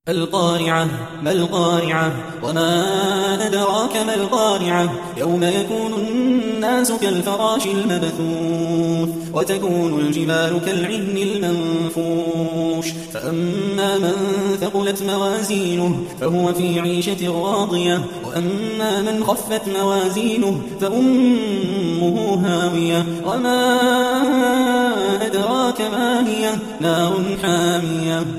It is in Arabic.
القارعة ما القارعة وما أدراك ما القارعة يوم يكون الناس كالفراش المبثوث وتكون الجبال كالعهن المنفوش فأما من ثقلت موازينه فهو في عيشة راضية وأما من خفت موازينه فأمه هاوية وما أدراك ما هي نار حامية